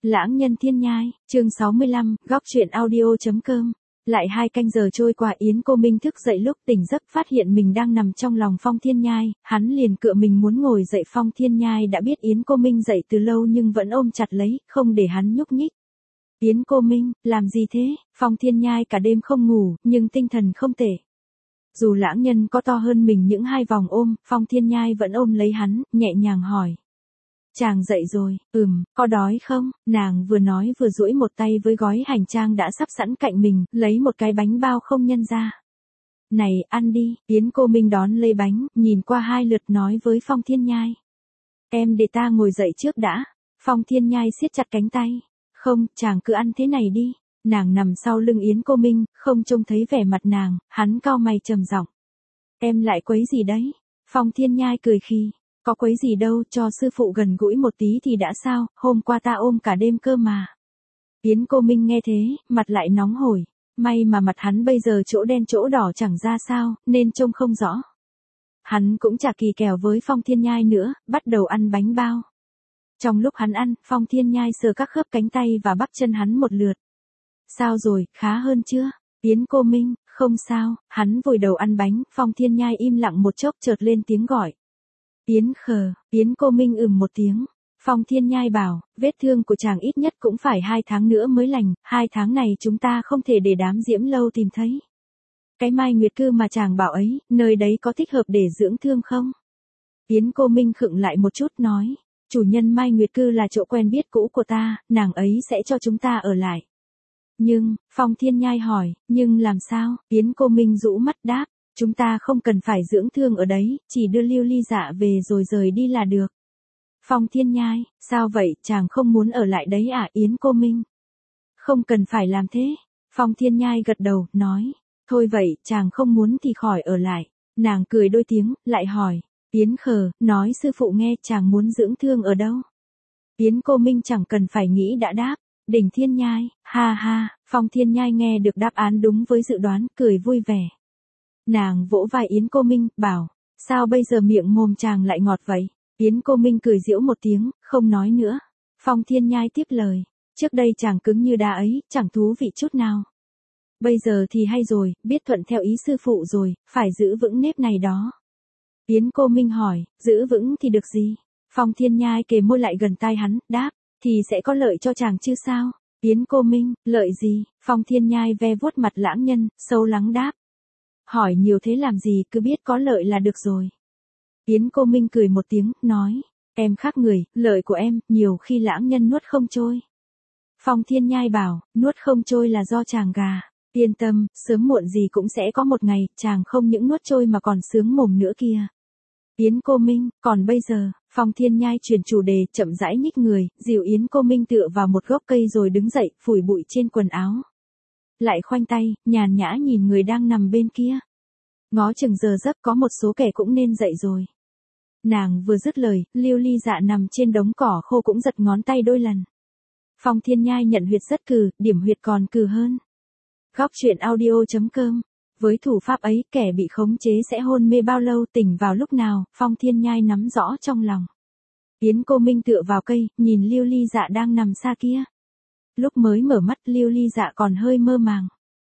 Lãng nhân thiên nhai, chương 65, góc truyện audio.com. Lại 2 canh giờ trôi qua, Yến Cô Minh thức dậy lúc tỉnh giấc phát hiện mình đang nằm trong lòng Phong Thiên Nhai, hắn liền cựa mình muốn ngồi dậy. Phong Thiên Nhai đã biết Yến Cô Minh dậy từ lâu nhưng vẫn ôm chặt lấy, không để hắn nhúc nhích. Yến Cô Minh, làm gì thế? Phong Thiên Nhai cả đêm không ngủ, nhưng tinh thần không tệ. Dù lãng nhân có to hơn mình những 2 vòng ôm, Phong Thiên Nhai vẫn ôm lấy hắn, nhẹ nhàng hỏi. Chàng dậy rồi, có đói không? Nàng vừa nói vừa duỗi một tay với gói hành trang đã sắp sẵn cạnh mình, lấy một cái bánh bao không nhân ra. Này, ăn đi. Yến Cô Minh đón lấy bánh, nhìn qua 2 lượt nói với Phong Thiên Nhai. Em để ta ngồi dậy trước đã. Phong Thiên Nhai siết chặt cánh tay. Không, chàng cứ ăn thế này đi. Nàng nằm sau lưng Yến Cô Minh, không trông thấy vẻ mặt nàng, hắn cau mày trầm giọng. Em lại quấy gì đấy? Phong Thiên Nhai cười khi. Có quấy gì đâu, cho sư phụ gần gũi một tí thì đã sao, hôm qua ta ôm cả đêm cơ mà. Yến Cô Minh nghe thế, mặt lại nóng hổi. May mà mặt hắn bây giờ chỗ đen chỗ đỏ chẳng ra sao, nên trông không rõ. Hắn cũng chả kỳ kèo với Phong Thiên Nhai nữa, bắt đầu ăn bánh bao. Trong lúc hắn ăn, Phong Thiên Nhai sờ các khớp cánh tay và bắp chân hắn một lượt. Sao rồi, khá hơn chưa? Yến Cô Minh, không sao, hắn vùi đầu ăn bánh. Phong Thiên Nhai im lặng một chốc chợt lên tiếng gọi. Yến Khờ, Yến Cô Minh một tiếng. Phong Thiên Nhai bảo, vết thương của chàng ít nhất cũng phải 2 tháng nữa mới lành, 2 tháng này chúng ta không thể để đám Diễm Lâu tìm thấy. Cái Mai Nguyệt Cư mà chàng bảo ấy, nơi đấy có thích hợp để dưỡng thương không? Yến Cô Minh khựng lại một chút nói, chủ nhân Mai Nguyệt Cư là chỗ quen biết cũ của ta, nàng ấy sẽ cho chúng ta ở lại. Nhưng, Phong Thiên Nhai hỏi, nhưng làm sao? Yến Cô Minh rũ mắt đáp. Chúng ta không cần phải dưỡng thương ở đấy, chỉ đưa Lưu Ly Dạ về rồi rời đi là được. Phong Thiên Nhai, sao vậy, chàng không muốn ở lại đấy à? Yến Cô Minh. Không cần phải làm thế. Phong Thiên Nhai gật đầu, nói. Thôi vậy, chàng không muốn thì khỏi ở lại. Nàng cười đôi tiếng, lại hỏi. Yến Khờ, nói sư phụ nghe, chàng muốn dưỡng thương ở đâu? Yến Cô Minh chẳng cần phải nghĩ đã đáp. Đỉnh Thiên Nhai, ha ha. Phong Thiên Nhai nghe được đáp án đúng với dự đoán, cười vui vẻ. Nàng vỗ vai Yến Cô Minh, bảo, sao bây giờ miệng mồm chàng lại ngọt vậy? Yến Cô Minh cười giễu một tiếng, không nói nữa. Phong Thiên Nhai tiếp lời, trước đây chàng cứng như đá ấy, chẳng thú vị chút nào. Bây giờ thì hay rồi, biết thuận theo ý sư phụ rồi, phải giữ vững nếp này đó. Yến Cô Minh hỏi, giữ vững thì được gì? Phong Thiên Nhai kề môi lại gần tai hắn, đáp, thì sẽ có lợi cho chàng chứ sao? Yến Cô Minh, lợi gì? Phong Thiên Nhai ve vuốt mặt lãng nhân, sâu lắng đáp. Hỏi nhiều thế làm gì, cứ biết có lợi là được rồi. Yến Cô Minh cười một tiếng, nói, em khác người, lợi của em, nhiều khi lãng nhân nuốt không trôi. Phong Thiên Nhai bảo, nuốt không trôi là do chàng gà. Yên tâm, sớm muộn gì cũng sẽ có một ngày, chàng không những nuốt trôi mà còn sướng mồm nữa kia. Yến Cô Minh, còn bây giờ, Phong Thiên Nhai chuyển chủ đề, chậm rãi nhích người, dìu Yến Cô Minh tựa vào một gốc cây rồi đứng dậy, phủi bụi trên quần áo. Lại khoanh tay, nhàn nhã nhìn người đang nằm bên kia. Ngó chừng giờ giấc có một số kẻ cũng nên dậy rồi. Nàng vừa dứt lời, Lưu Ly Dạ nằm trên đống cỏ khô cũng giật ngón tay đôi lần. Phong Thiên Nhai nhận huyệt rất cừ, điểm huyệt còn cừ hơn. Góc truyện audio.com. Với thủ pháp ấy, kẻ bị khống chế sẽ hôn mê bao lâu, tỉnh vào lúc nào, Phong Thiên Nhai nắm rõ trong lòng. Yến Cô Minh tựa vào cây, nhìn Lưu Ly Dạ đang nằm xa kia. Lúc mới mở mắt, Lưu Ly Dạ còn hơi mơ màng.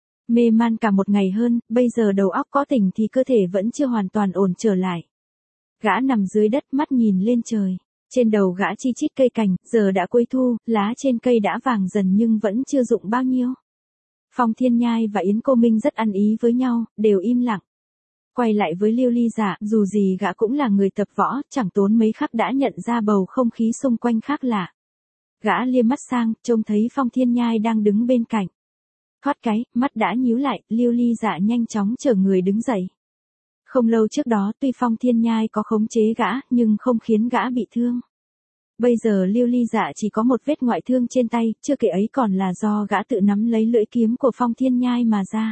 Mê man cả một ngày hơn, bây giờ đầu óc có tỉnh thì cơ thể vẫn chưa hoàn toàn ổn trở lại. Gã nằm dưới đất, mắt nhìn lên trời. Trên đầu gã chi chít cây cành, giờ đã cuối thu, lá trên cây đã vàng dần nhưng vẫn chưa rụng bao nhiêu. Phong Thiên Nhai và Yến Cô Minh rất ăn ý với nhau, đều im lặng. Quay lại với Lưu Ly Dạ, dù gì gã cũng là người tập võ, chẳng tốn mấy khắc đã nhận ra bầu không khí xung quanh khác lạ. Gã liếc mắt sang, trông thấy Phong Thiên Nhai đang đứng bên cạnh. Thoát cái, mắt đã nhíu lại, Lưu Ly Dạ nhanh chóng chở người đứng dậy. Không lâu trước đó tuy Phong Thiên Nhai có khống chế gã, nhưng không khiến gã bị thương. Bây giờ Lưu Ly Dạ chỉ có một vết ngoại thương trên tay, chưa kể ấy còn là do gã tự nắm lấy lưỡi kiếm của Phong Thiên Nhai mà ra.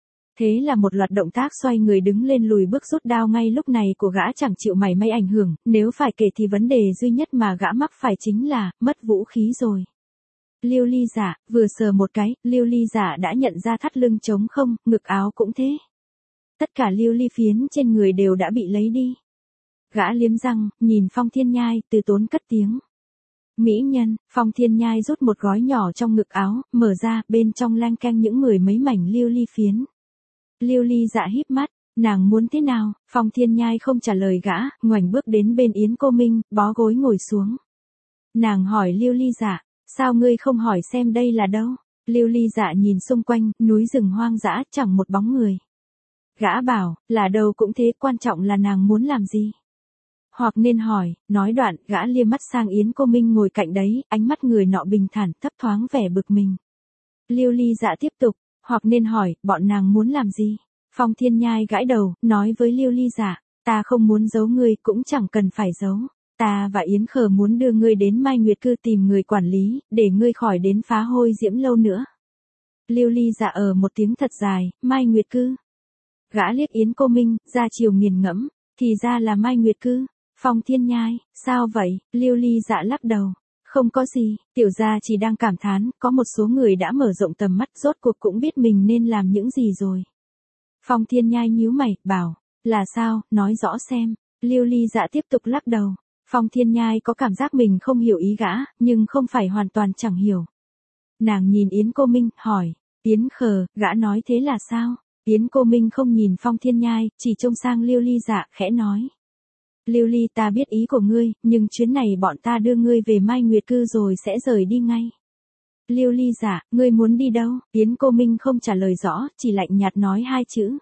Thế là một loạt động tác xoay người đứng lên lùi bước rút đao ngay lúc này của gã chẳng chịu mảy may ảnh hưởng, nếu phải kể thì vấn đề duy nhất mà gã mắc phải chính là, mất vũ khí rồi. Lưu Ly Dạ, vừa sờ một cái, Lưu Ly Dạ đã nhận ra thắt lưng trống không, ngực áo cũng thế. Tất cả lưu ly phiến trên người đều đã bị lấy đi. Gã liếm răng, nhìn Phong Thiên Nhai, từ tốn cất tiếng. Mỹ nhân, Phong Thiên Nhai rút một gói nhỏ trong ngực áo, mở ra, bên trong lanh canh những mười mấy mảnh lưu ly phiến. Lưu ly dạ híp mắt, nàng muốn thế nào? Phong Thiên Nhai không trả lời gã, ngoảnh bước đến bên Yến Cô Minh, bó gối ngồi xuống. Nàng hỏi Lưu ly dạ, sao ngươi không hỏi xem đây là đâu? Lưu ly dạ nhìn xung quanh, núi rừng hoang dã, chẳng một bóng người. Gã bảo, là đâu cũng thế, quan trọng là nàng muốn làm gì? Hoặc nên hỏi, nói đoạn, gã liếc mắt sang Yến Cô Minh ngồi cạnh đấy, ánh mắt người nọ bình thản, thấp thoáng vẻ bực mình. Lưu ly dạ tiếp tục, hoặc nên hỏi, bọn nàng muốn làm gì? Phong Thiên Nhai gãi đầu, nói với Lưu ly dạ, ta không muốn giấu ngươi, cũng chẳng cần phải giấu. Ta và Yến Khờ muốn đưa ngươi đến Mai Nguyệt Cư tìm người quản lý, để ngươi khỏi đến phá hôi diễm lâu nữa. Lưu ly dạ một tiếng thật dài, Mai Nguyệt Cư. Gã liếc Yến Cô Minh, ra chiều nghiền ngẫm, thì ra là Mai Nguyệt Cư. Phong Thiên Nhai, sao vậy? Lưu ly dạ lắc đầu. Không có gì, tiểu gia chỉ đang cảm thán, có một số người đã mở rộng tầm mắt, rốt cuộc cũng biết mình nên làm những gì rồi. Phong Thiên Nhai nhíu mày, bảo, là sao, nói rõ xem. Lưu ly dạ tiếp tục lắc đầu. Phong Thiên Nhai có cảm giác mình không hiểu ý gã, nhưng không phải hoàn toàn chẳng hiểu. Nàng nhìn Yến Cô Minh, hỏi, Yến Khờ, gã nói thế là sao? Yến Cô Minh không nhìn Phong Thiên Nhai, chỉ trông sang Lưu ly dạ, khẽ nói. Lưu ly, ta biết ý của ngươi, nhưng chuyến này bọn ta đưa ngươi về Mai Nguyệt Cư rồi sẽ rời đi ngay. Lưu ly dạ, ngươi muốn đi đâu? Yến Cô Minh không trả lời rõ, chỉ lạnh nhạt nói hai chữ.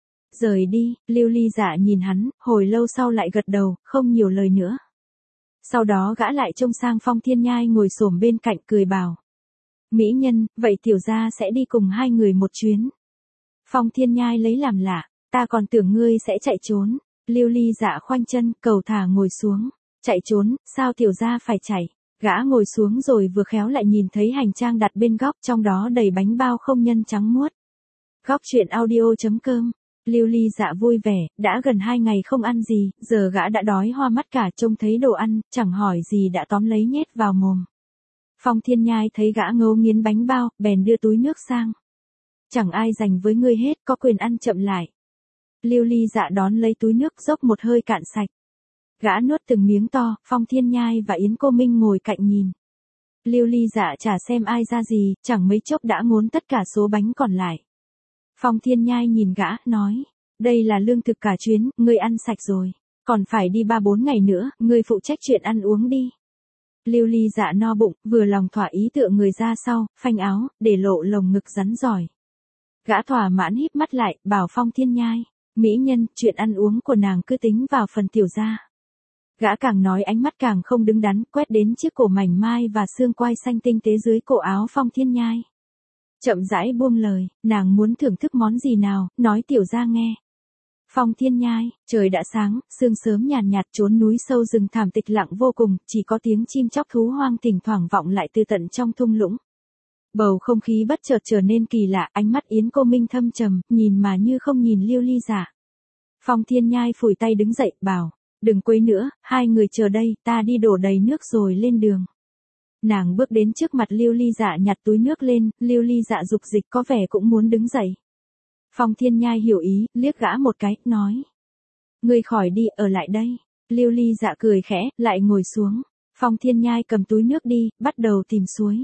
Rời đi. Lưu ly dạ nhìn hắn, hồi lâu sau lại gật đầu, không nhiều lời nữa. Sau đó gã lại trông sang Phong Thiên Nhai ngồi xổm bên cạnh, cười bảo. Mỹ nhân, vậy tiểu gia sẽ đi cùng hai người một chuyến. Phong Thiên Nhai lấy làm lạ, ta còn tưởng ngươi sẽ chạy trốn. Lưu ly dạ khoanh chân, cầu thả ngồi xuống. Chạy trốn, sao tiểu gia phải chạy? Gã ngồi xuống rồi vừa khéo lại nhìn thấy hành trang đặt bên góc, trong đó đầy bánh bao không nhân trắng muốt. Góc truyện audio.com. Lưu ly dạ vui vẻ, đã gần 2 ngày không ăn gì, giờ gã đã đói hoa mắt cả, trông thấy đồ ăn, chẳng hỏi gì đã tóm lấy nhét vào mồm. Phong Thiên Nhai thấy gã ngấu nghiến bánh bao, bèn đưa túi nước sang. Chẳng ai giành với ngươi hết, có quyền ăn chậm lại. Lưu ly dạ đón lấy túi nước, dốc một hơi cạn sạch. Gã nuốt từng miếng to, Phong Thiên Nhai và Yến Cô Minh ngồi cạnh nhìn. Lưu ly dạ chả xem ai ra gì, chẳng mấy chốc đã ngốn tất cả số bánh còn lại. Phong Thiên Nhai nhìn gã, nói, đây là lương thực cả chuyến, ngươi ăn sạch rồi. Còn phải đi 3-4 ngày nữa, ngươi phụ trách chuyện ăn uống đi. Lưu ly dạ no bụng, vừa lòng thỏa ý tựa người ra sau, phanh áo, để lộ lồng ngực rắn giỏi. Gã thỏa mãn híp mắt lại, bảo Phong Thiên Nhai, mỹ nhân, chuyện ăn uống của nàng cứ tính vào phần tiểu gia. Gã càng nói ánh mắt càng không đứng đắn, quét đến chiếc cổ mảnh mai và xương quai xanh tinh tế dưới cổ áo Phong Thiên Nhai. Chậm rãi buông lời, nàng muốn thưởng thức món gì nào, nói tiểu gia nghe. Phong Thiên Nhai, trời đã sáng, sương sớm nhàn nhạt, trốn núi sâu rừng thảm tịch lặng vô cùng, chỉ có tiếng chim chóc thú hoang thỉnh thoảng vọng lại từ tận trong thung lũng. Bầu không khí bất chợt trở nên kỳ lạ, ánh mắt Yến Cô Minh thâm trầm, nhìn mà như không nhìn Lưu ly dạ. Phong Thiên Nhai phủi tay đứng dậy, bảo, đừng quấy nữa, hai người chờ đây, ta đi đổ đầy nước rồi lên đường. Nàng bước đến trước mặt Lưu ly dạ nhặt túi nước lên, Lưu ly dạ dục dịch có vẻ cũng muốn đứng dậy. Phong Thiên Nhai hiểu ý, liếc gã một cái, nói. Ngươi khỏi đi, ở lại đây. Lưu ly dạ cười khẽ, lại ngồi xuống. Phong Thiên Nhai cầm túi nước đi, bắt đầu tìm suối.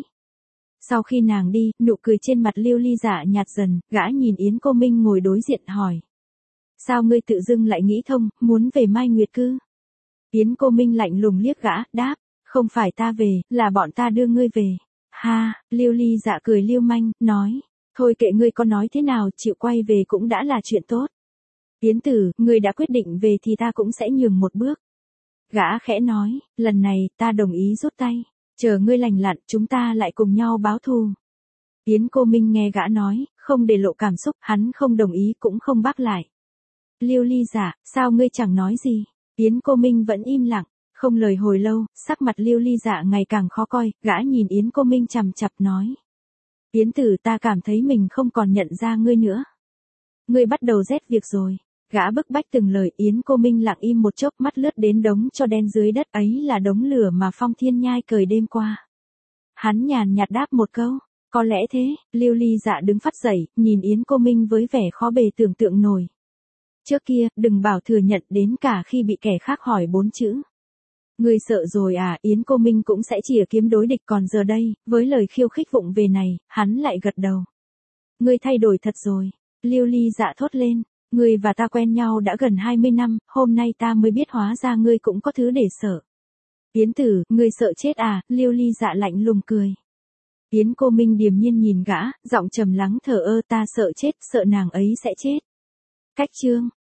Sau khi nàng đi, nụ cười trên mặt Lưu ly dạ nhạt dần, gã nhìn Yến Cô Minh ngồi đối diện hỏi. Sao ngươi tự dưng lại nghĩ thông, muốn về Mai Nguyệt Cư? Yến Cô Minh lạnh lùng liếc gã, đáp, không phải ta về, là bọn ta đưa ngươi về. Ha, Lưu ly dạ cười lưu manh, nói, thôi kệ ngươi có nói thế nào, chịu quay về cũng đã là chuyện tốt. Yến tử, ngươi đã quyết định về thì ta cũng sẽ nhường một bước. Gã khẽ nói, lần này, ta đồng ý rút tay, chờ ngươi lành lặn, chúng ta lại cùng nhau báo thù. Yến Cô Minh nghe gã nói, không để lộ cảm xúc, hắn không đồng ý cũng không bác lại. Lưu ly dạ, sao ngươi chẳng nói gì? Yến Cô Minh vẫn im lặng, không lời hồi lâu, sắc mặt Lưu ly dạ ngày càng khó coi, gã nhìn Yến Cô Minh chằm chặp nói. Yến tử, ta cảm thấy mình không còn nhận ra ngươi nữa. Ngươi bắt đầu rét việc rồi. Gã bức bách từng lời, Yến Cô Minh lặng im một chốc, mắt lướt đến đống tro đen dưới đất, ấy là đống lửa mà Phong Thiên Nhai cởi đêm qua. Hắn nhàn nhạt đáp một câu, có lẽ thế. Lưu ly dạ đứng phắt dậy, nhìn Yến Cô Minh với vẻ khó bề tưởng tượng nổi. Trước kia, đừng bảo thừa nhận, đến cả khi bị kẻ khác hỏi 4 chữ. Ngươi sợ rồi à, Yến Cô Minh cũng sẽ chìa kiếm đối địch còn giờ đây, với lời khiêu khích vụng về này, hắn lại gật đầu. Ngươi thay đổi thật rồi, Lưu Ly Dạ thốt lên, ngươi và ta quen nhau đã gần 20 năm, hôm nay ta mới biết hóa ra ngươi cũng có thứ để sợ. Yến Tử, ngươi sợ chết à, Lưu Ly Dạ lạnh lùng cười. Yến Cô Minh điềm nhiên nhìn gã, giọng trầm lắng thở ơ, ta sợ chết, sợ nàng ấy sẽ chết. Cách chương